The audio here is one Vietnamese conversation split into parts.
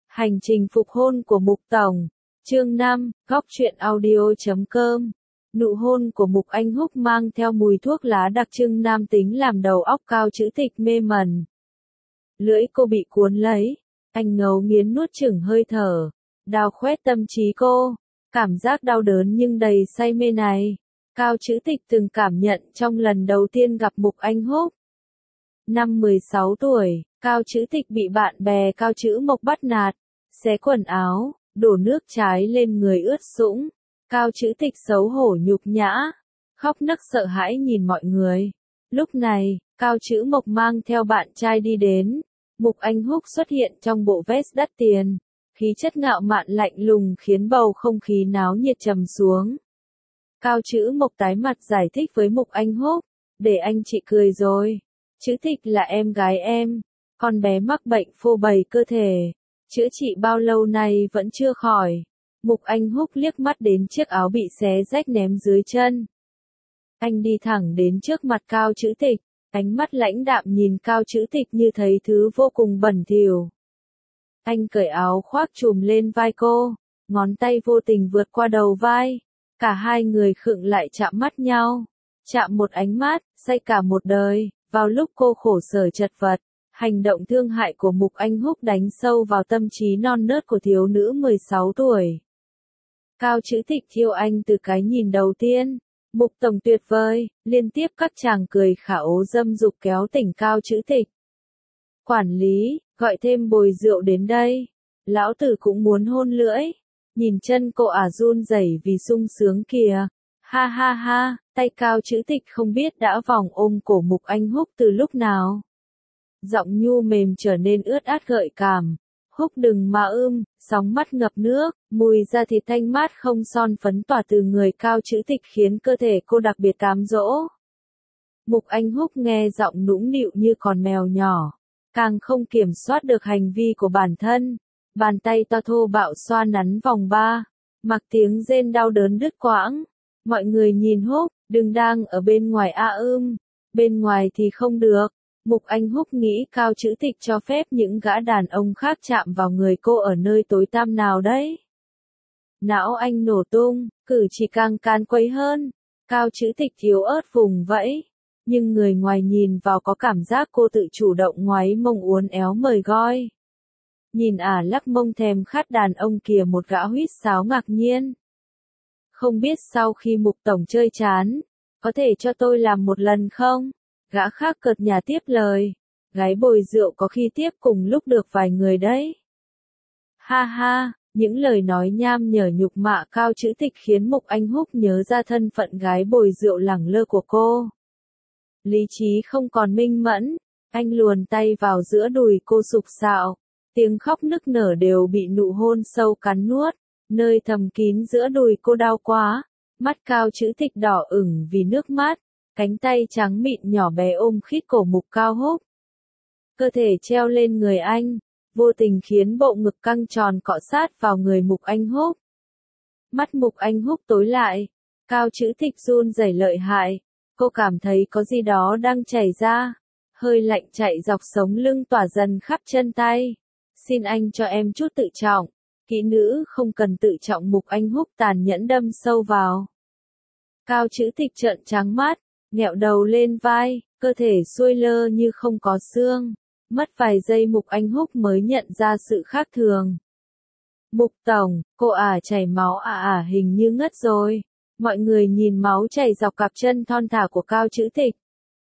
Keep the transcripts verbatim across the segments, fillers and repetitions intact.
Hành trình phục hôn của Mục Tổng. Chương năm, góc truyện audio chấm com. Nụ hôn của Mục Anh Húc mang theo mùi thuốc lá đặc trưng nam tính làm đầu óc Cao Trữ Tịch mê mẩn. Lưỡi cô bị cuốn lấy, anh ngấu nghiến nuốt chửng hơi thở, đào khoét tâm trí cô. Cảm giác đau đớn nhưng đầy say mê này, Cao Trữ Tịch từng cảm nhận trong lần đầu tiên gặp Mục Anh Húc. Năm mười sáu tuổi, Cao Trữ Tịch bị bạn bè Cao Trữ Mộc bắt nạt, xé quần áo, đổ nước trái lên người ướt sũng. Cao Trữ Tịch xấu hổ nhục nhã, khóc nấc sợ hãi nhìn mọi người. Lúc này, Cao Trữ Mộc mang theo bạn trai đi đến. Mục Anh Húc xuất hiện trong bộ vest đắt tiền, khí chất ngạo mạn lạnh lùng khiến bầu không khí náo nhiệt trầm xuống. Cao Trữ Mộc tái mặt giải thích với Mục Anh Húc, để anh chị cười rồi. Trữ Tịch là em gái em, con bé mắc bệnh phô bày cơ thể, chữa trị bao lâu nay vẫn chưa khỏi. Mục Anh Húc liếc mắt đến chiếc áo bị xé rách ném dưới chân. Anh đi thẳng đến trước mặt Cao Trữ Tịch, ánh mắt lãnh đạm nhìn Cao Trữ Tịch như thấy thứ vô cùng bẩn thỉu. Anh cởi áo khoác trùm lên vai cô, ngón tay vô tình vượt qua đầu vai. Cả hai người khựng lại chạm mắt nhau, chạm một ánh mắt, say cả một đời. Vào lúc cô khổ sở chật vật, hành động thương hại của Mục Anh Húc đánh sâu vào tâm trí non nớt của thiếu nữ mười sáu tuổi. Cao Trữ Tịch yêu anh từ cái nhìn đầu tiên. Mục Tổng tuyệt vời, liên tiếp các chàng cười khả ố dâm dục kéo tỉnh Cao Trữ Tịch. Quản lý, gọi thêm bồi rượu đến đây. Lão tử cũng muốn hôn lưỡi. Nhìn chân cô ả run rẩy vì sung sướng kìa. Ha ha ha, tay Cao Trữ Tịch không biết đã vòng ôm cổ Mục Anh Húc từ lúc nào. Giọng nhu mềm trở nên ướt át gợi cảm. Húc đừng mà ưm, sóng mắt ngập nước, mùi da thịt thanh mát không son phấn tỏa từ người Cao Trữ Tịch khiến cơ thể cô đặc biệt cám dỗ. Mục Anh Húc nghe giọng nũng nịu như con mèo nhỏ, càng không kiểm soát được hành vi của bản thân. Bàn tay to thô bạo xoa nắn vòng ba, mặc tiếng rên đau đớn đứt quãng. Mọi người nhìn Húc, đừng đang ở bên ngoài a ưm, bên ngoài thì không được. Mục Anh Húc nghĩ Cao Trữ Tịch cho phép những gã đàn ông khác chạm vào người cô ở nơi tối tăm nào đấy. Não anh nổ tung, cử chỉ càng can quấy hơn. Cao Trữ Tịch yếu ớt vùng vẫy, nhưng người ngoài nhìn vào có cảm giác cô tự chủ động ngoáy mông uốn éo mời goi. Nhìn ả lắc mông thèm khát đàn ông kìa, một gã huýt sáo ngạc nhiên. Không biết sau khi Mục Tổng chơi chán, có thể cho tôi làm một lần không? Gã khác cợt nhả tiếp lời. Gái bồi rượu có khi tiếp cùng lúc được vài người đấy. Ha ha, những lời nói nham nhở nhục mạ Cao Trữ Tịch khiến Mục Anh Húc nhớ ra thân phận gái bồi rượu lẳng lơ của cô. Lý trí không còn minh mẫn, anh luồn tay vào giữa đùi cô sục sạo. Tiếng khóc nức nở đều bị nụ hôn sâu cắn nuốt, nơi thầm kín giữa đùi cô đau quá. Mắt Cao Trữ Tịch đỏ ửng vì nước mắt, cánh tay trắng mịn nhỏ bé ôm khít cổ Mục Cao Húc. Cơ thể treo lên người anh, vô tình khiến bộ ngực căng tròn cọ sát vào người Mục Anh Húc. Mắt Mục Anh Húc tối lại, Cao Trữ Tịch run rẩy lợi hại, cô cảm thấy có gì đó đang chảy ra, hơi lạnh chạy dọc sống lưng tỏa dần khắp chân tay. Xin anh cho em chút tự trọng. Kỹ nữ không cần tự trọng, Mục Anh Húc tàn nhẫn đâm sâu vào. Cao Trữ Tịch trợn trắng mắt, nghẹo đầu lên vai, cơ thể xuôi lơ như không có xương. Mất vài giây Mục Anh Húc mới nhận ra sự khác thường. Mục Tổng, cô ả chảy máu à ả hình như ngất rồi. Mọi người nhìn máu chảy dọc cặp chân thon thả của Cao Trữ Tịch.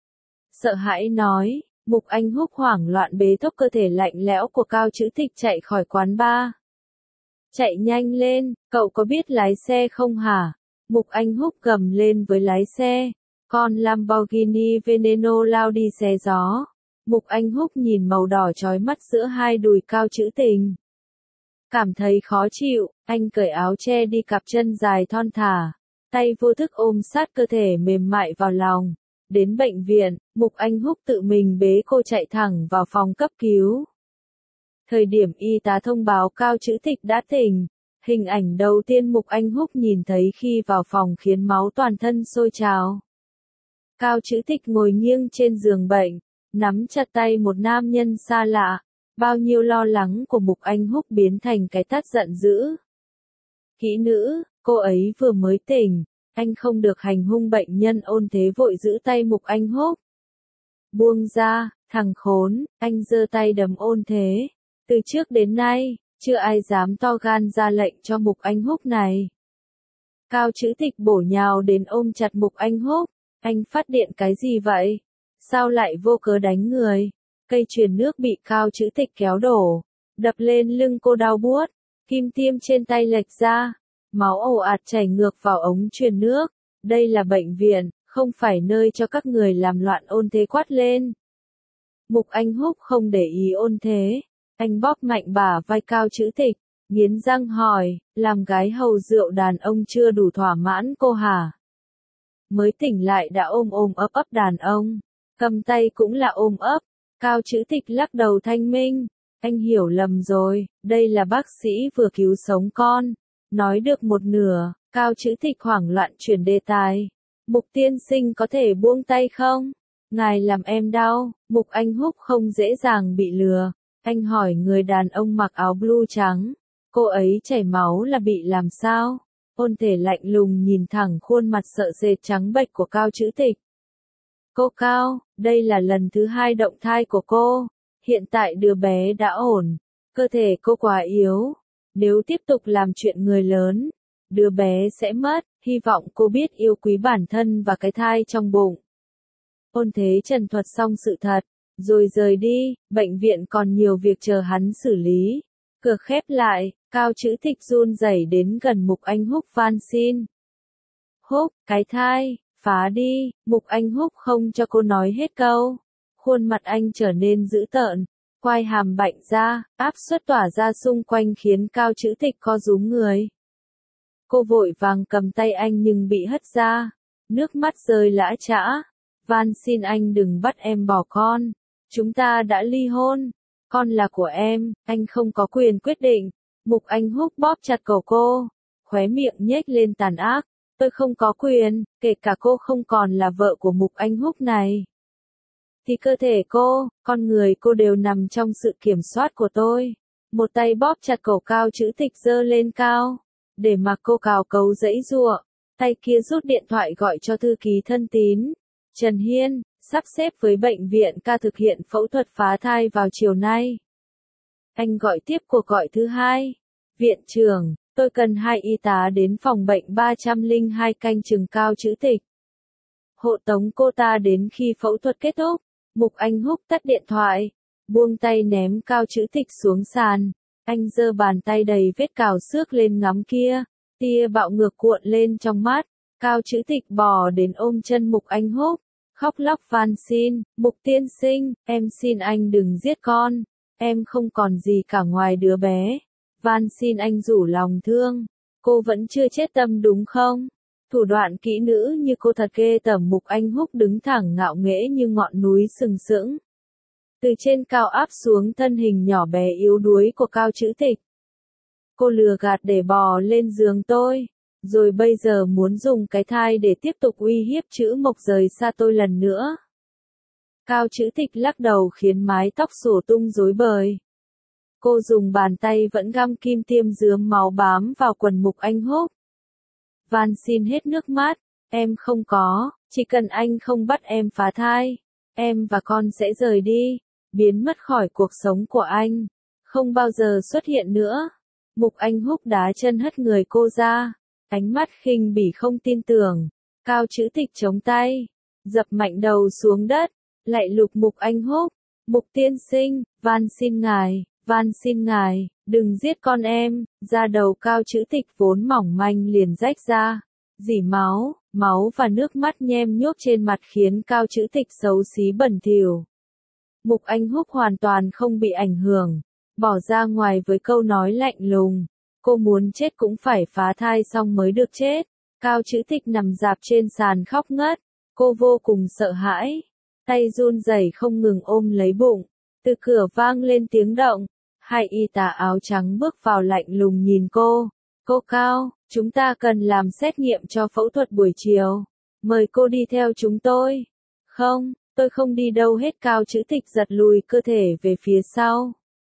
Sợ hãi nói, Mục Anh Húc hoảng loạn bế thốc cơ thể lạnh lẽo của Cao Trữ Tịch chạy khỏi quán bar. Chạy nhanh lên, cậu có biết lái xe không hả? Mục Anh Húc gầm lên với lái xe. Con Lamborghini Veneno lao đi xé gió. Mục Anh Húc nhìn màu đỏ chói mắt giữa hai đùi Cao Trữ Tịch. Cảm thấy khó chịu, anh cởi áo che đi cặp chân dài thon thả. Tay vô thức ôm sát cơ thể mềm mại vào lòng. Đến bệnh viện, Mục Anh Húc tự mình bế cô chạy thẳng vào phòng cấp cứu. Thời điểm y tá thông báo Cao Trữ Tịch đã tỉnh, hình ảnh đầu tiên Mục Anh Húc nhìn thấy khi vào phòng khiến máu toàn thân sôi trào. Cao Trữ Tịch ngồi nghiêng trên giường bệnh, nắm chặt tay một nam nhân xa lạ. Bao nhiêu lo lắng của Mục Anh Húc biến thành cái tát giận dữ. Kỹ nữ, cô ấy vừa mới tỉnh, anh không được hành hung bệnh nhân. Ôn Thế vội giữ tay Mục Anh Húc. Buông ra, thằng khốn, anh giơ tay đấm Ôn Thế. Từ trước đến nay, chưa ai dám to gan ra lệnh cho Mục Anh Húc này. Cao Trữ Tịch bổ nhào đến ôm chặt Mục Anh Húc. Anh phát điện cái gì vậy? Sao lại vô cớ đánh người? Cây chuyền nước bị Cao Trữ Tịch kéo đổ, đập lên lưng cô đau buốt, kim tiêm trên tay lệch ra, máu ồ ạt chảy ngược vào ống truyền nước. Đây là bệnh viện, không phải nơi cho các người làm loạn. Ôn Thế quát lên. Mục Anh Húc không để ý Ôn Thế, anh bóp mạnh bả vai Cao Trữ Tịch, nghiến răng hỏi, làm gái hầu rượu đàn ông chưa đủ thỏa mãn cô hả? Mới tỉnh lại đã ôm ôm ấp ấp đàn ông, cầm tay cũng là ôm ấp. Cao Trữ Tịch lắc đầu thanh minh, anh hiểu lầm rồi, đây là bác sĩ vừa cứu sống con. Nói được một nửa, Cao Trữ Tịch hoảng loạn chuyển đề tài. Mục tiên sinh có thể buông tay không? Ngài làm em đau. Mục Anh Húc không dễ dàng bị lừa. Anh hỏi người đàn ông mặc áo blue trắng. Cô ấy chảy máu là bị làm sao? Ôn Thể lạnh lùng nhìn thẳng khuôn mặt sợ sệt trắng bệch của Cao Trữ Tịch. Cô Cao, đây là lần thứ hai động thai của cô. Hiện tại đứa bé đã ổn. Cơ thể cô quá yếu. Nếu tiếp tục làm chuyện người lớn, đứa bé sẽ mất. Hy vọng cô biết yêu quý bản thân và cái thai trong bụng. Ôn Thế trần thuật xong sự thật, rồi rời đi. Bệnh viện còn nhiều việc chờ hắn xử lý. Cửa khép lại, Cao Trữ Tịch run rẩy đến gần Mục Anh Húc van xin. Húc, cái thai, phá đi. Mục Anh Húc không cho cô nói hết câu. Khuôn mặt anh trở nên dữ tợn, quai hàm bạnh ra, áp suất tỏa ra xung quanh khiến Cao Trữ Tịch co rúm người. Cô vội vàng cầm tay anh nhưng bị hất ra, nước mắt rơi lã chã. Van xin anh đừng bắt em bỏ con. Chúng ta đã ly hôn. Con là của em, anh không có quyền quyết định. Mục Anh Húc bóp chặt cổ cô, khóe miệng nhếch lên tàn ác. Tôi không có quyền, kể cả cô không còn là vợ của Mục Anh Húc này. Thì cơ thể cô, con người cô đều nằm trong sự kiểm soát của tôi. Một tay bóp chặt cổ Cao Trữ Tịch giơ lên cao, để mặc cô cào cấu giãy giụa. Tay kia rút điện thoại gọi cho thư ký thân tín. Trần Hiên, sắp xếp với bệnh viện ca thực hiện phẫu thuật phá thai vào chiều nay. Anh gọi tiếp cuộc gọi thứ hai. Viện trưởng, tôi cần hai y tá đến phòng bệnh ba trăm lẻ hai canh chừng Cao Trữ Tịch. Hộ tống cô ta đến khi phẫu thuật kết thúc. Mục Anh Húc tắt điện thoại, buông tay ném Cao Trữ Tịch xuống sàn. Anh giơ bàn tay đầy vết cào xước lên ngắm kia, tia bạo ngược cuộn lên trong mắt. Cao Trữ Tịch bò đến ôm chân Mục Anh Húc, khóc lóc van xin, Mục tiên sinh, em xin anh đừng giết con, em không còn gì cả ngoài đứa bé. Van xin anh rủ lòng thương, cô vẫn chưa chết tâm đúng không? Thủ đoạn kỹ nữ như cô thật ghê tởm. Mục Anh Húc đứng thẳng ngạo nghễ như ngọn núi sừng sững. Từ trên cao áp xuống thân hình nhỏ bé yếu đuối của Cao Trữ Tịch. Cô lừa gạt để bò lên giường tôi, rồi bây giờ muốn dùng cái thai để tiếp tục uy hiếp Trữ Mộc rời xa tôi lần nữa. Cao Trữ Tịch lắc đầu khiến mái tóc xổ tung rối bời. Cô dùng bàn tay vẫn găm kim tiêm rướm máu bám vào quần Mục Anh Húc. Van xin hết nước mắt, em không có, chỉ cần anh không bắt em phá thai, em và con sẽ rời đi, biến mất khỏi cuộc sống của anh, không bao giờ xuất hiện nữa. Mục Anh Húc đá chân hất người cô ra, ánh mắt khinh bỉ không tin tưởng. Cao Trữ Tịch chống tay, dập mạnh đầu xuống đất, lạy lục Mục Anh Húc. Mục tiên sinh, van xin ngài, van xin ngài, đừng giết con em. Da đầu Cao Trữ Tịch vốn mỏng manh liền rách ra, dỉ máu, máu và nước mắt nhem nhuốc trên mặt khiến Cao Trữ Tịch xấu xí bẩn thỉu. Mục Anh Húc hoàn toàn không bị ảnh hưởng, bỏ ra ngoài với câu nói lạnh lùng, cô muốn chết cũng phải phá thai xong mới được chết. Cao Trữ Tịch nằm rạp trên sàn khóc ngất, cô vô cùng sợ hãi, tay run rẩy không ngừng ôm lấy bụng. Từ cửa vang lên tiếng động, hai y tá áo trắng bước vào lạnh lùng nhìn cô. Cô Cao, chúng ta cần làm xét nghiệm cho phẫu thuật buổi chiều, mời cô đi theo chúng tôi. Không, tôi không đi đâu hết. Cao Trữ Tịch giật lùi cơ thể về phía sau.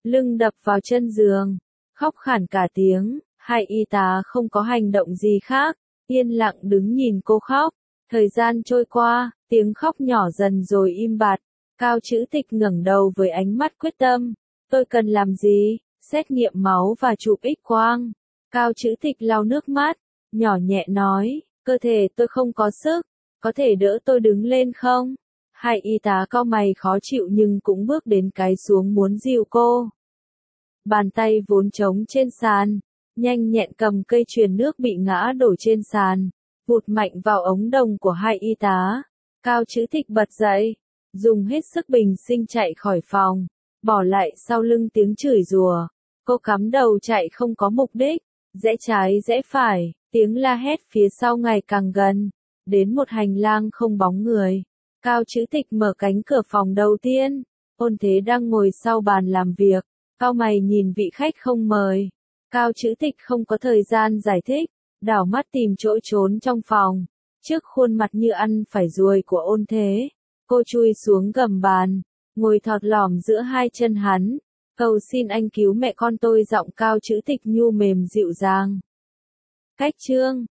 lưng đập vào chân giường, khóc khản cả tiếng. Hai y tá không có hành động gì khác, yên lặng đứng nhìn cô khóc. Thời gian trôi qua, tiếng khóc nhỏ dần rồi im bặt. Cao Trữ Tịch ngẩng đầu với ánh mắt quyết tâm. Tôi cần làm gì? Xét nghiệm máu và chụp X-quang. Cao Trữ Tịch lau nước mắt, nhỏ nhẹ nói, cơ thể tôi không có sức, có thể đỡ tôi đứng lên không? Hai y tá cau mày khó chịu nhưng cũng bước đến cái xuống muốn dìu cô. Bàn tay vốn trống trên sàn, nhanh nhẹn cầm cây truyền nước bị ngã đổ trên sàn, vụt mạnh vào ống đồng của hai y tá. Cao Trữ Tịch bật dậy, dùng hết sức bình sinh chạy khỏi phòng, bỏ lại sau lưng tiếng chửi rủa. Cô cắm đầu chạy không có mục đích, rẽ trái rẽ phải, tiếng la hét phía sau ngày càng gần, đến một hành lang không bóng người. Cao Trữ Tịch mở cánh cửa phòng đầu tiên, Ôn Thế đang ngồi sau bàn làm việc, cau mày nhìn vị khách không mời. Cao Trữ Tịch không có thời gian giải thích, đảo mắt tìm chỗ trốn trong phòng. Trước khuôn mặt như ăn phải ruồi của Ôn Thế, cô chui xuống gầm bàn, ngồi thọt lỏm giữa hai chân hắn. Cầu xin anh cứu mẹ con tôi, giọng Cao Trữ Tịch nhu mềm dịu dàng. Cách chương